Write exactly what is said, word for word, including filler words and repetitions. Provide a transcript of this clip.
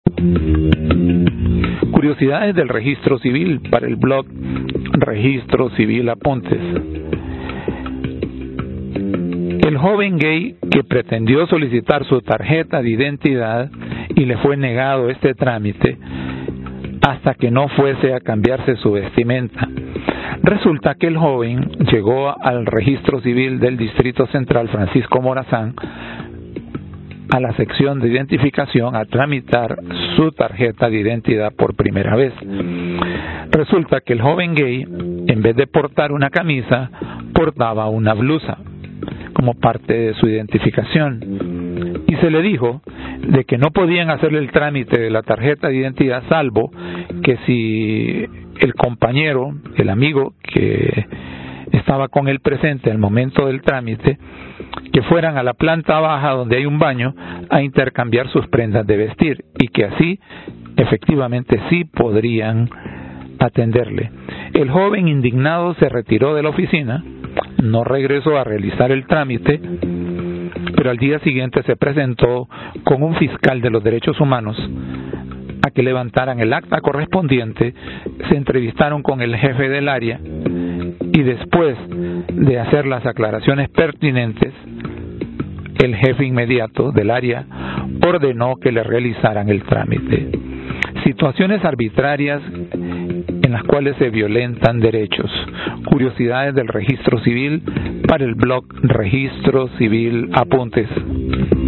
Curiosidades del registro civil para el blog Registro Civil Apuntes. El joven gay que pretendió solicitar su tarjeta de identidad y le fue negado este trámite hasta que no fuese a cambiarse su vestimenta. Resulta que el joven llegó al registro civil del Distrito Central Francisco Morazán a la sección de identificación a tramitar su tarjeta de identidad por primera vez. Resulta que el joven gay, en vez de portar una camisa, portaba una blusa como parte de su identificación. Y se le dijo de que no podían hacerle el trámite de la tarjeta de identidad salvo que si el compañero, el amigo que estaba con él presente al momento del trámite, que fueran a la planta baja donde hay un baño a intercambiar sus prendas de vestir y que así efectivamente sí podrían atenderle. El joven indignado se retiró de la oficina, no regresó a realizar el trámite, pero al día siguiente se presentó con un fiscal de los derechos humanos a que levantaran el acta correspondiente, se entrevistaron con el jefe del área y después de hacer las aclaraciones pertinentes, el jefe inmediato del área ordenó que le realizaran el trámite. Situaciones arbitrarias en las cuales se violentan derechos. Curiosidades del registro civil para el blog Registro Civil Apuntes.